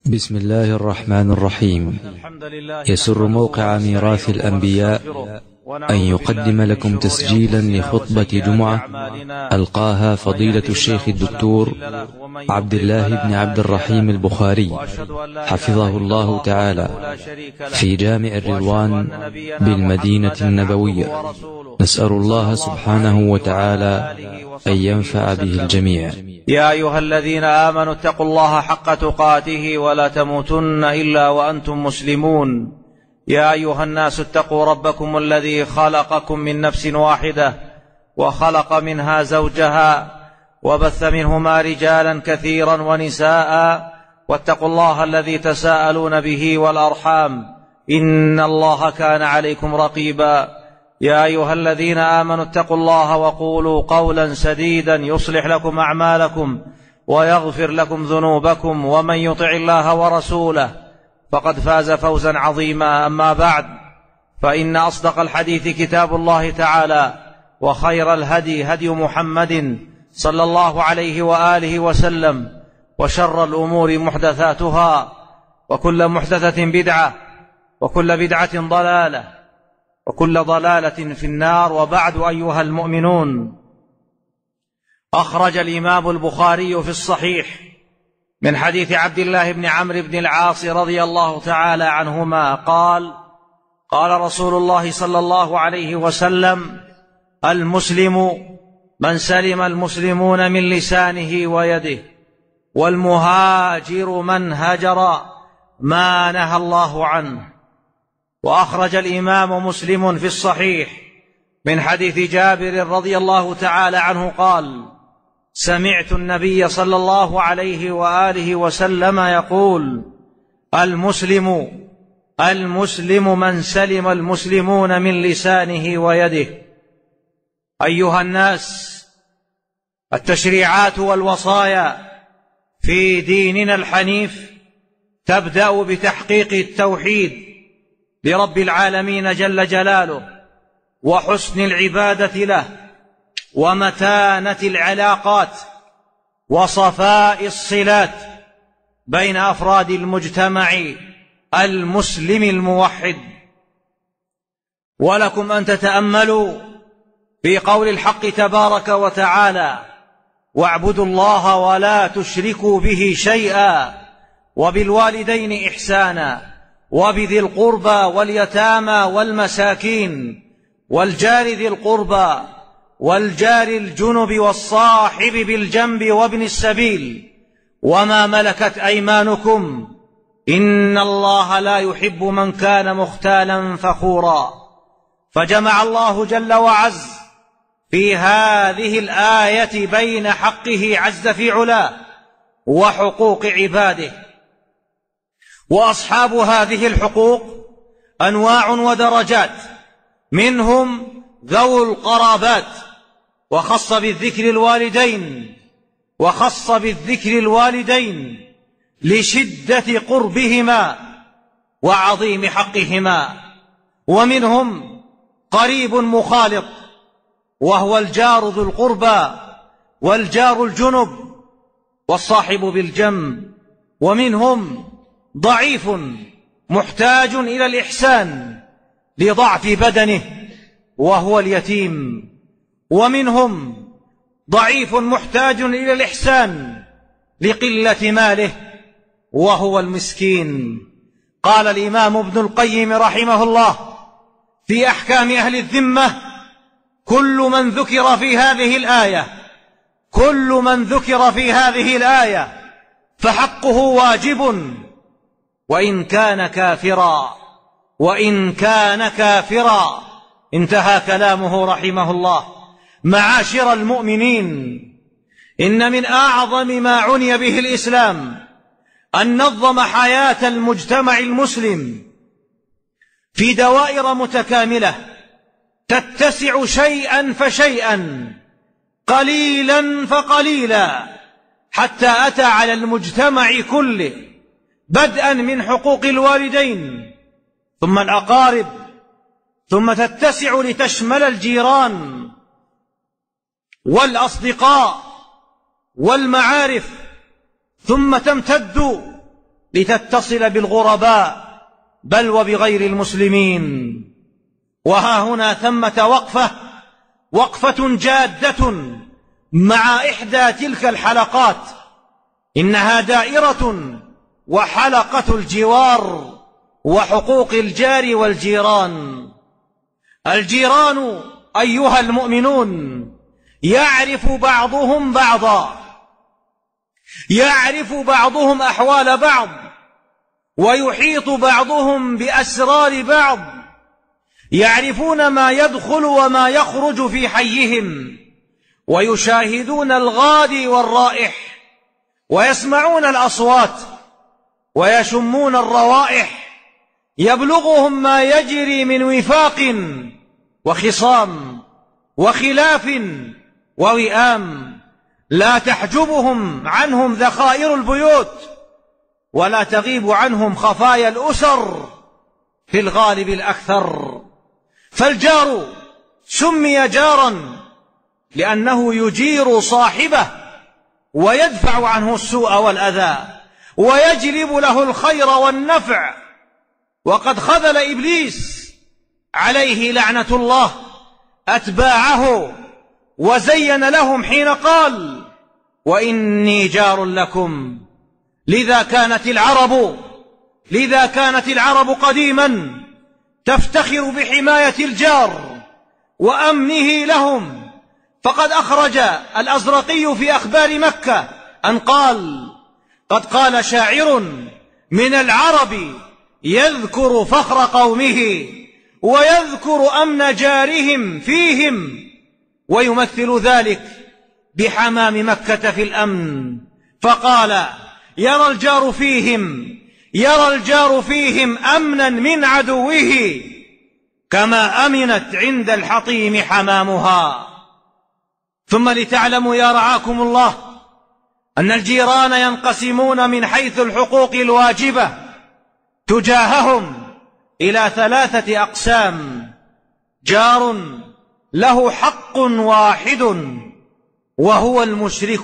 بسم الله الرحمن الرحيم. يسر موقع ميراث الأنبياء أن يقدم لكم تسجيلا لخطبة جمعة ألقاها فضيلة الشيخ الدكتور عبد الله بن عبد الرحيم البخاري حفظه الله تعالى في جامع الرضوان بالمدينة النبوية. نسأل الله سبحانه وتعالى أن ينفع به الجميع. يا أيها الذين آمنوا اتقوا الله حق تقاته ولا تموتن إلا وأنتم مسلمون. يا أيها الناس اتقوا ربكم الذي خلقكم من نفس واحدة وخلق منها زوجها وبث منهما رجالا كثيرا ونساء، واتقوا الله الذي تساءلون به والأرحام إن الله كان عليكم رقيبا. يا أيها الذين آمنوا اتقوا الله وقولوا قولا سديدا يصلح لكم أعمالكم ويغفر لكم ذنوبكم، ومن يطع الله ورسوله فقد فاز فوزا عظيما. أما بعد، فإن أصدق الحديث كتاب الله تعالى، وخير الهدي هدي محمد صلى الله عليه وآله وسلم، وشر الأمور محدثاتها، وكل محدثة بدعة، وكل بدعة ضلالة، وكل ضلالة في النار. وبعد، أيها المؤمنون، أخرج الإمام البخاري في الصحيح من حديث عبد الله بن عمرو بن العاص رضي الله تعالى عنهما قال: قال رسول الله صلى الله عليه وسلم: المسلم من سلم المسلمون من لسانه ويده، والمهاجر من هجر ما نهى الله عنه. وأخرج الإمام مسلم في الصحيح من حديث جابر رضي الله تعالى عنه قال: سمعت النبي صلى الله عليه وآله وسلم يقول: المسلم من سلم المسلمون من لسانه ويده. أيها الناس، التشريعات والوصايا في ديننا الحنيف تبدأ بتحقيق التوحيد لرب العالمين جل جلاله، وحسن العبادة له، ومتانة العلاقات، وصفاء الصلات بين أفراد المجتمع المسلم الموحد. ولكم أن تتأملوا في قول الحق تبارك وتعالى: واعبدوا الله ولا تشركوا به شيئا وبالوالدين إحسانا وبذي القربى واليتامى والمساكين والجار ذي القربى والجار الجنب والصاحب بالجنب وابن السبيل وما ملكت أيمانكم إن الله لا يحب من كان مختالا فخورا. فجمع الله جل وعز في هذه الآية بين حقه عز في علاه وحقوق عباده. وأصحاب هذه الحقوق أنواع ودرجات، منهم ذو القرابات، وخص بالذكر الوالدين لشدة قربهما وعظيم حقهما. ومنهم قريب مخالط، وهو الجار ذو القربى والجار الجنب والصاحب بالجنب. ومنهم ضعيف محتاج إلى الإحسان لضعف بدنه، وهو اليتيم. ومنهم ضعيف محتاج إلى الإحسان لقلة ماله، وهو المسكين. قال الإمام ابن القيم رحمه الله في أحكام أهل الذمة: كل من ذكر في هذه الآية فحقه واجب وإن كان كافرا. انتهى كلامه رحمه الله. معاشر المؤمنين، إن من أعظم ما عني به الإسلام أن نظم حياة المجتمع المسلم في دوائر متكاملة تتسع شيئا فشيئا، قليلا فقليلا، حتى أتى على المجتمع كله، بدءا من حقوق الوالدين ثم الأقارب، ثم تتسع لتشمل الجيران والأصدقاء والمعارف، ثم تمتد لتتصل بالغرباء بل وبغير المسلمين. وها هنا ثمة وقفة جادة مع إحدى تلك الحلقات، إنها دائرة وحلقة الجوار وحقوق الجار والجيران. الجيران أيها المؤمنون يعرف بعضهم بعضا، يعرف بعضهم أحوال بعض، ويحيط بعضهم بأسرار بعض، يعرفون ما يدخل وما يخرج في حيهم، ويشاهدون الغادي والرائح، ويسمعون الأصوات، ويشمون الروائح، يبلغهم ما يجري من وفاق وخصام وخلاف ووئام، لا تحجبهم عنهم ذخائر البيوت، ولا تغيب عنهم خفايا الأسر في الغالب الأكثر. فالجار سمي جارا لأنه يجير صاحبه ويدفع عنه السوء والأذى ويجلب له الخير والنفع. وقد خذل إبليس عليه لعنة الله أتباعه وزين لهم حين قال: وإني جار لكم. لذا كانت العرب قديما تفتخر بحماية الجار وأمنه لهم. فقد أخرج الأزرقي في أخبار مكة أن قال: قد قال شاعر من العرب يذكر فخر قومه ويذكر أمن جارهم فيهم، ويمثل ذلك بحمام مكة في الأمن، فقال: يرى الجار فيهم أمنا من عدوه كما أمنت عند الحطيم حمامها. ثم لتعلموا يا رعاكم الله أن الجيران ينقسمون من حيث الحقوق الواجبة تجاههم إلى 3 أقسام: جار له حق واحد وهو المشرك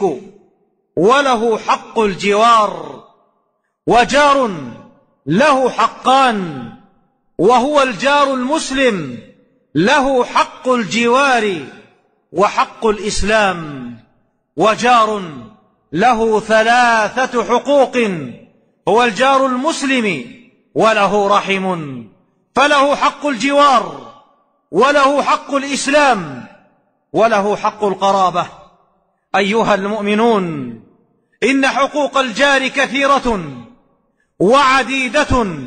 وله حق الجوار، وجار له حقان وهو الجار المسلم له حق الجوار وحق الإسلام، وجار له 3 حقوق هو الجار المسلم وله رحم، فله حق الجوار وله حق الإسلام وله حق القرابة. أيها المؤمنون، إن حقوق الجار كثيرة وعديدة،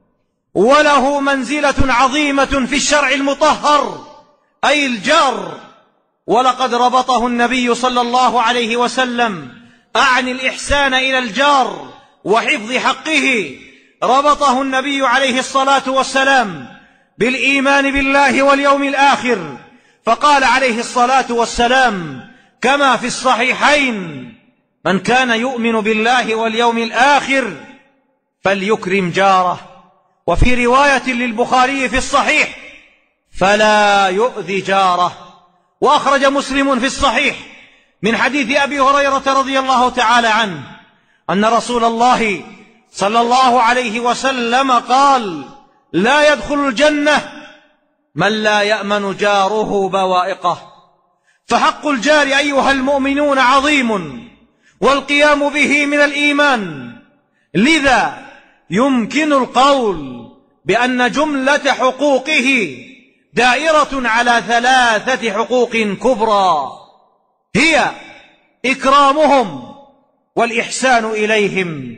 وله منزلة عظيمة في الشرع المطهر أي الجار. ولقد ربطه النبي صلى الله عليه وسلم عن الإحسان إلى الجار وحفظ حقه، ربطه النبي عليه الصلاة والسلام بالإيمان بالله واليوم الآخر، فقال عليه الصلاة والسلام كما في الصحيحين: من كان يؤمن بالله واليوم الآخر فليكرم جاره. وفي رواية للبخاري في الصحيح: فلا يؤذي جاره. وأخرج مسلم في الصحيح من حديث أبي هريرة رضي الله تعالى عنه أن رسول الله صلى الله عليه وسلم قال: لا يدخل الجنة من لا يأمن جاره بوائقه. فحق الجار أيها المؤمنون عظيم، والقيام به من الإيمان. لذا يمكن القول بأن جملة حقوقه دائرة على 3 حقوق كبرى، هي إكرامهم والإحسان إليهم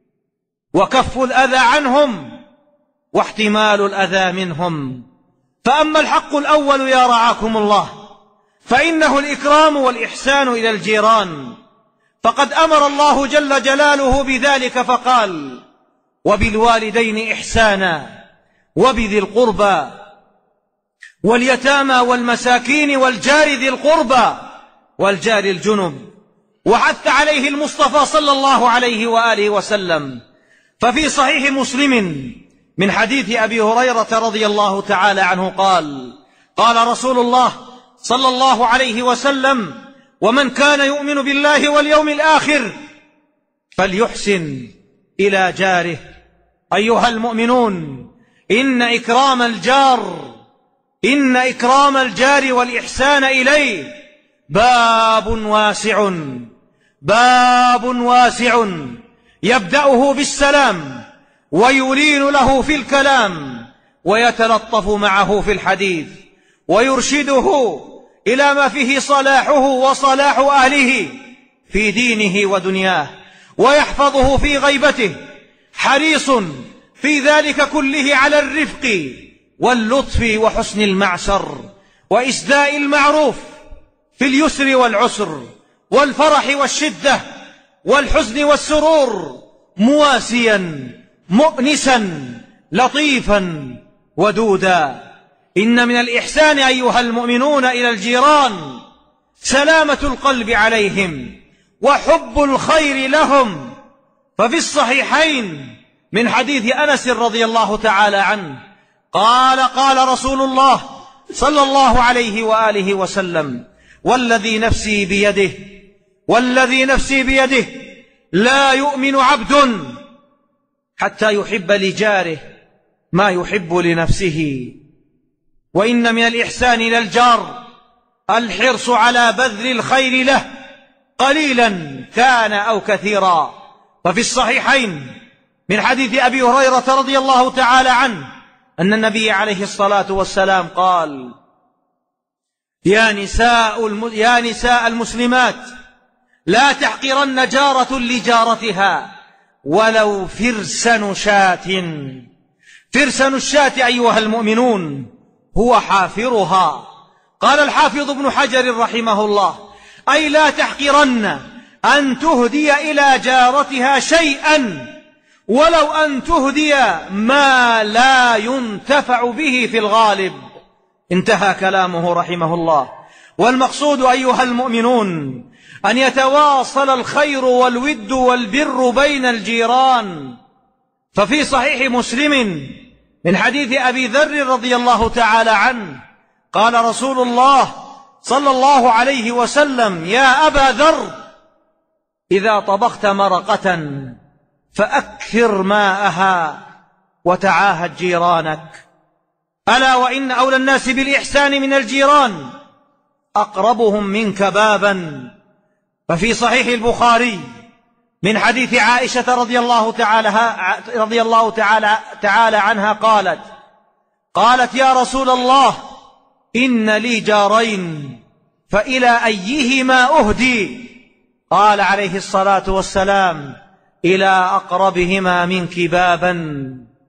وكف الأذى عنهم واحتمال الأذى منهم. فأما الحق الأول يا رعاكم الله فإنه الإكرام والإحسان إلى الجيران، فقد أمر الله جل جلاله بذلك فقال: وبالوالدين إحسانا وبذي القربى واليتامى والمساكين والجار ذي القربى والجار الجنب، وحث عليه المصطفى صلى الله عليه وآله وسلم. ففي صحيح مسلم من حديث أبي هريرة رضي الله تعالى عنه قال: قال رسول الله صلى الله عليه وسلم: ومن كان يؤمن بالله واليوم الآخر فليحسن إلى جاره. أيها المؤمنون، إن إكرام الجار والإحسان إليه باب واسع يبدأه بالسلام ويلين له في الكلام ويتلطف معه في الحديث ويرشده إلى ما فيه صلاحه وصلاح أهله في دينه ودنياه ويحفظه في غيبته، حريص في ذلك كله على الرفق واللطف وحسن المعشر وإسداء المعروف في اليسر والعسر والفرح والشدة والحزن والسرور، مواسيا مؤنسا لطيفا ودودا. إن من الإحسان أيها المؤمنون إلى الجيران سلامة القلب عليهم وحب الخير لهم. ففي الصحيحين من حديث أنس رضي الله تعالى عنه قال رسول الله صلى الله عليه وآله وسلم: والذي نفسي بيده لا يؤمن عبد حتى يحب لجاره ما يحب لنفسه. وإن من الإحسان إلى الجار الحرص على بذل الخير له قليلا كان أو كثيرا. ففي الصحيحين من حديث أبي هريرة رضي الله تعالى عنه أن النبي عليه الصلاة والسلام قال: يا نساء المسلمات لا تحقرن جارة لجارتها ولو فرسن شاة. فرسن الشاة أيها المؤمنون هو حافرها. قال الحافظ ابن حجر رحمه الله: أي لا تحقرن أن تهدي إلى جارتها شيئا ولو أن تهدي ما لا ينتفع به في الغالب. انتهى كلامه رحمه الله. والمقصود أيها المؤمنون أن يتواصل الخير والود والبر بين الجيران. ففي صحيح مسلم من حديث أبي ذر رضي الله تعالى عنه قال رسول الله صلى الله عليه وسلم: يا أبا ذر، إذا طبخت مرقة فأكثر ماءها وتعاهد جيرانك، ألا وإن أولى الناس بالإحسان من الجيران أقربهم منك بابا. ففي صحيح البخاري من حديث عائشة رضي الله تعالى عنها قالت: يا رسول الله، إن لي جارين فإلى أيهما أهدي؟ قال عليه الصلاة والسلام: إلى أقربهما منك بابا.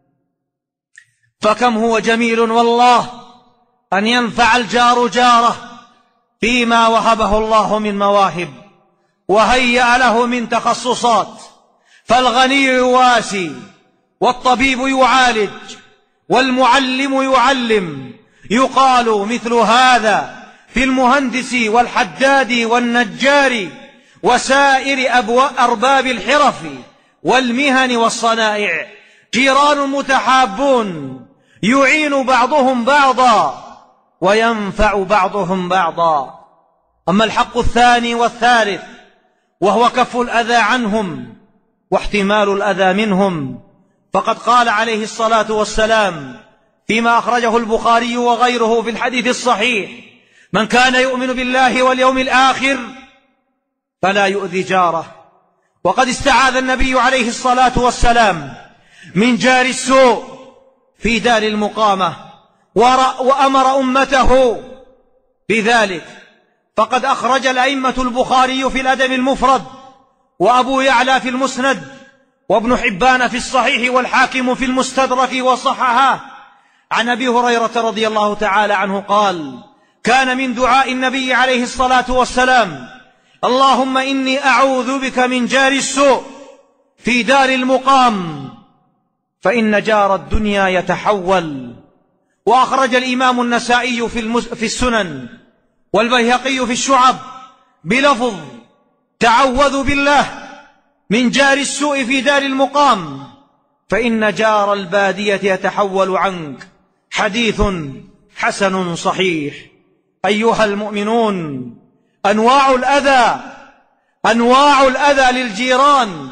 فكم هو جميل والله أن ينفع الجار جاره فيما وهبه الله من مواهب وهيأ له من تخصصات. فالغني يواسي، والطبيب يعالج، والمعلم يعلم. يقال مثل هذا في المهندس والحداد والنجار وسائر أرباب الحرف والمهن والصنائع. جيران متحابون يعين بعضهم بعضا وينفع بعضهم بعضا. أما الحق الثاني والثالث وهو كف الأذى عنهم واحتمال الأذى منهم، فقد قال عليه الصلاة والسلام فيما أخرجه البخاري وغيره في الحديث الصحيح: من كان يؤمن بالله واليوم الآخر فلا يؤذي جاره. وقد استعاذ النبي عليه الصلاة والسلام من جار السوء في دار المقامة وأمر أمته بذلك. فقد أخرج الأئمة البخاري في الأدب المفرد، وأبو يعلى في المسند، وابن حبان في الصحيح، والحاكم في المستدرك وصححه عن أبي هريرة رضي الله تعالى عنه قال: كان من دعاء النبي عليه الصلاة والسلام: اللهم إني أعوذ بك من جار السوء في دار المقام فإن جار الدنيا يتحول. وأخرج الإمام النسائي في السنن والبيهقي في الشعب بلفظ: تعوذ بالله من جار السوء في دار المقام فإن جار البادية يتحول عنك. حديث حسن صحيح. أيها المؤمنون، أنواع الأذى للجيران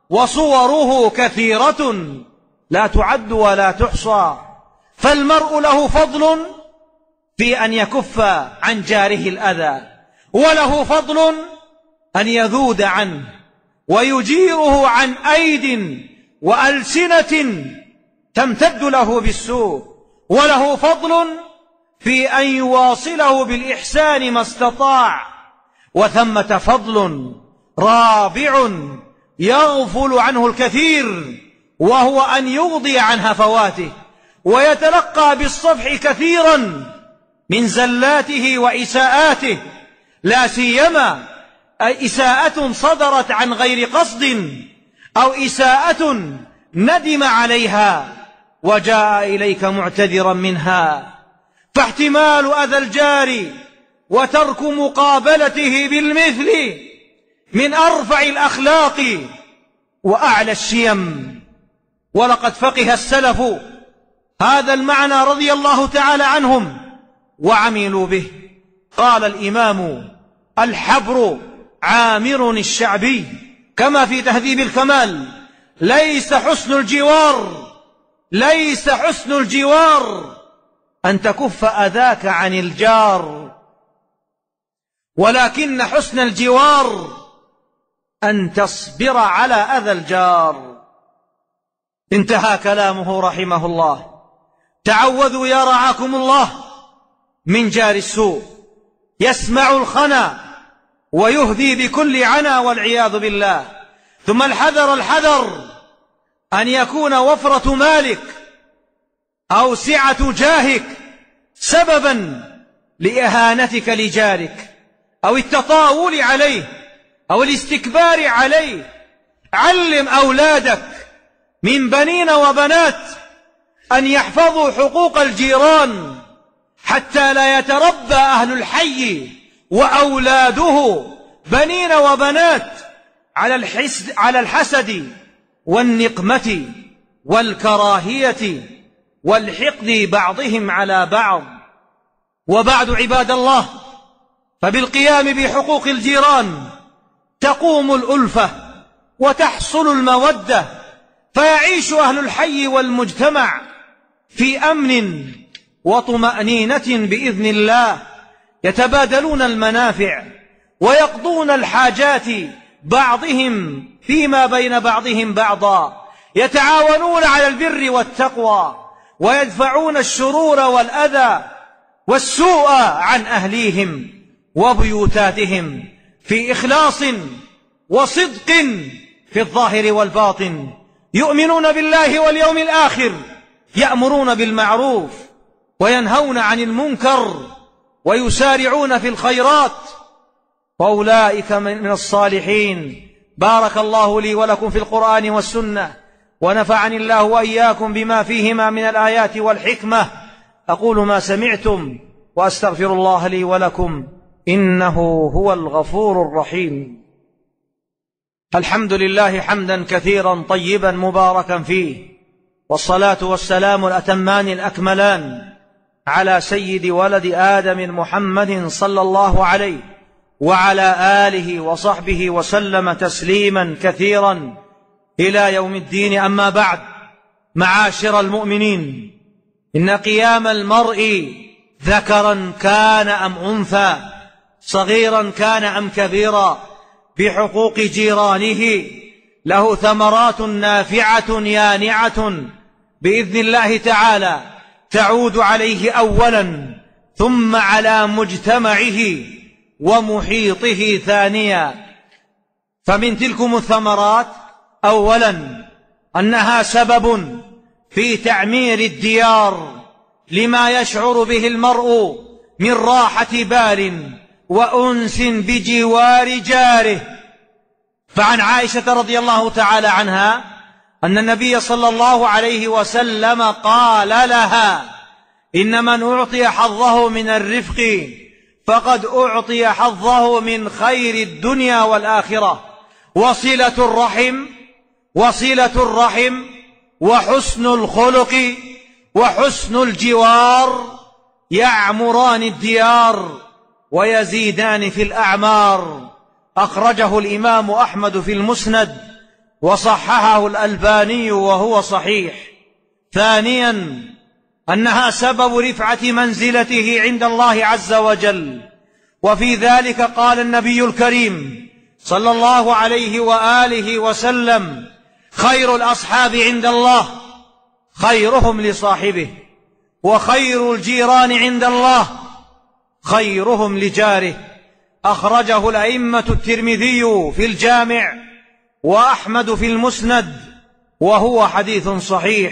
وصوره كثيرة لا تعد ولا تحصى. فالمرء له فضل في أن يكف عن جاره الأذى، وله فضل أن يذود عنه ويجيره عن أيد وألسنة تمتد له بالسوء، وله فضل في أن يواصله بالإحسان ما استطاع. وثمة فضل رابع يغفل عنه الكثير، وهو أن يغضي عن هفواته ويتلقى بالصفح كثيرا من زلاته وإساءاته، لا سيما إساءة صدرت عن غير قصد أو إساءة ندم عليها وجاء إليك معتذرا منها. فاحتمال أذى الجار وترك مقابلته بالمثل من أرفع الأخلاق وأعلى الشيم. ولقد فقه السلف هذا المعنى رضي الله تعالى عنهم وعملوا به. قال الإمام الحبر عامر الشعبي كما في تهذيب الكمال: ليس حسن الجوار أن تكف أذاك عن الجار، ولكن حسن الجوار أن تصبر على أذى الجار. انتهى كلامه رحمه الله. تعوذوا يا رعاكم الله من جار السوء، يسمع الخنا ويهدي بكل عنا والعياذ بالله. ثم الحذر أن يكون وفرة مالك أو سعة جاهك سببا لإهانتك لجارك أو التطاول عليه أو الاستكبار عليه. علم أولادك من بنين وبنات أن يحفظوا حقوق الجيران حتى لا يتربى أهل الحي وأولاده بنين وبنات على الحسد والنقمة والكراهية والحقد بعضهم على بعض. وبعد عباد الله، فبالقيام بحقوق الجيران تقوم الألفة وتحصل المودة، فيعيش أهل الحي والمجتمع في أمن وطمأنينة بإذن الله، يتبادلون المنافع ويقضون الحاجات بعضهم فيما بين بعضهم بعضا، يتعاونون على البر والتقوى ويدفعون الشرور والأذى والسوء عن أهليهم وبيوتاتهم في إخلاص وصدق في الظاهر والباطن. يؤمنون بالله واليوم الآخر، يأمرون بالمعروف وينهون عن المنكر ويسارعون في الخيرات، وأولئك من الصالحين. بارك الله لي ولكم في القرآن والسنة، ونفعني الله وإياكم بما فيهما من الآيات والحكمة. أقول ما سمعتم وأستغفر الله لي ولكم، إنه هو الغفور الرحيم. الحمد لله حمدا كثيرا طيبا مباركا فيه، والصلاة والسلام الأتمان الأكملان على سيد ولد آدم محمد صلى الله عليه وعلى آله وصحبه وسلم تسليما كثيرا إلى يوم الدين. أما بعد، معاشر المؤمنين، إن قيام المرء ذكرا كان أم أنثى، صغيرا كان أم كبيرا، بحقوق جيرانه له ثمرات نافعة يانعة بإذن الله تعالى، تعود عليه أولا ثم على مجتمعه ومحيطه ثانيا. فمن تلكم الثمرات أولا أنها سبب في تعمير الديار لما يشعر به المرء من راحة بال وأنس بجوار جاره. فعن عائشة رضي الله تعالى عنها أن النبي صلى الله عليه وسلم قال لها: إن من أعطي حظه من الرفق فقد أعطي حظه من خير الدنيا والآخرة. وصلة الرحم وحسن الخلق وحسن الجوار يعمران الديار ويزيدان في الأعمار. أخرجه الإمام أحمد في المسند، وصححه الألباني وهو صحيح. ثانيا أنها سبب رفعة منزلته عند الله عز وجل، وفي ذلك قال النبي الكريم صلى الله عليه وآله وسلم: خير الأصحاب عند الله خيرهم لصاحبه، وخير الجيران عند الله خيرهم لجاره. أخرجه الأئمة الترمذي في الجامع وأحمد في المسند وهو حديث صحيح.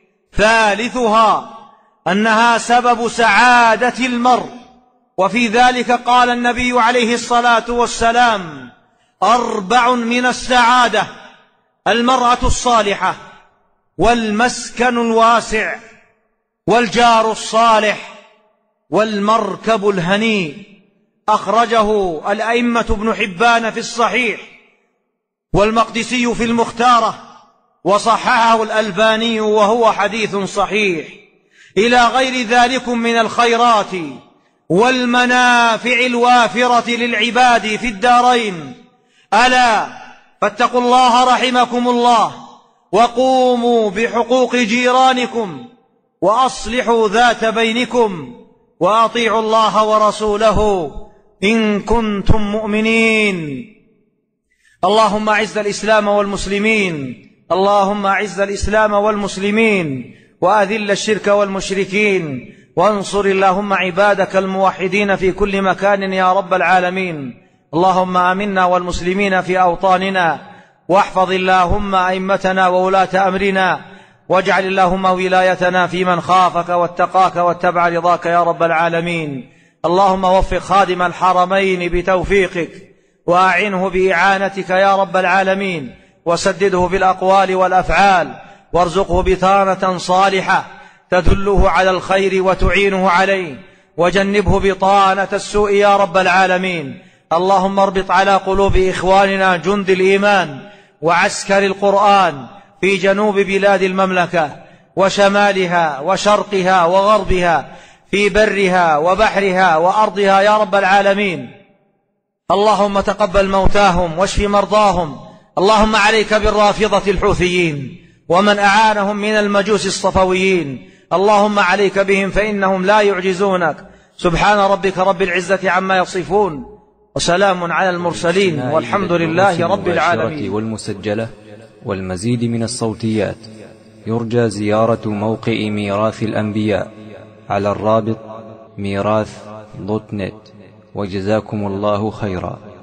ثالثها أنها سبب سعادة المرء، وفي ذلك قال النبي عليه الصلاة والسلام: 4 من السعادة: المرأة الصالحة، والمسكن الواسع، والجار الصالح، والمركب الهنيء. أخرجه الأئمة ابن حبان في الصحيح والمقدسي في المختارة، وصححه الألباني وهو حديث صحيح. إلى غير ذلك من الخيرات والمنافع الوافرة للعباد في الدارين. ألا فاتقوا الله رحمكم الله، وقوموا بحقوق جيرانكم، وأصلحوا ذات بينكم، وأطيعوا الله ورسوله إن كنتم مؤمنين. اللهم أعز الإسلام والمسلمين، اللهم أعز الإسلام والمسلمين، وأذل الشرك والمشركين، وانصر اللهم عبادك الموحدين في كل مكان يا رب العالمين. اللهم آمنا والمسلمين في أوطاننا، واحفظ اللهم أئمتنا وولاة أمرنا، واجعل اللهم ولايتنا في من خافك واتقاك واتبع رضاك يا رب العالمين. اللهم وفق خادم الحرمين بتوفيقك، وأعنه بإعانتك يا رب العالمين، وسدده بالأقوال والأفعال، وارزقه بطانة صالحة تدله على الخير وتعينه عليه، وجنبه بطانة السوء يا رب العالمين. اللهم اربط على قلوب إخواننا جند الإيمان وعسكر القرآن في جنوب بلاد المملكة وشمالها وشرقها وغربها، في برها وبحرها وأرضها يا رب العالمين. اللهم تقبل موتاهم واشف مرضاهم. اللهم عليك بالرافضة الحوثيين ومن أعانهم من المجوس الصفويين، اللهم عليك بهم فإنهم لا يعجزونك. سبحان ربك رب العزة عما يصفون، وسلام على المرسلين، والحمد لله رب العالمين. والمسجلة والمزيد من الصوتيات يرجى زيارة موقع ميراث الأنبياء على الرابط ميراث.net. وجزاكم الله خيرا.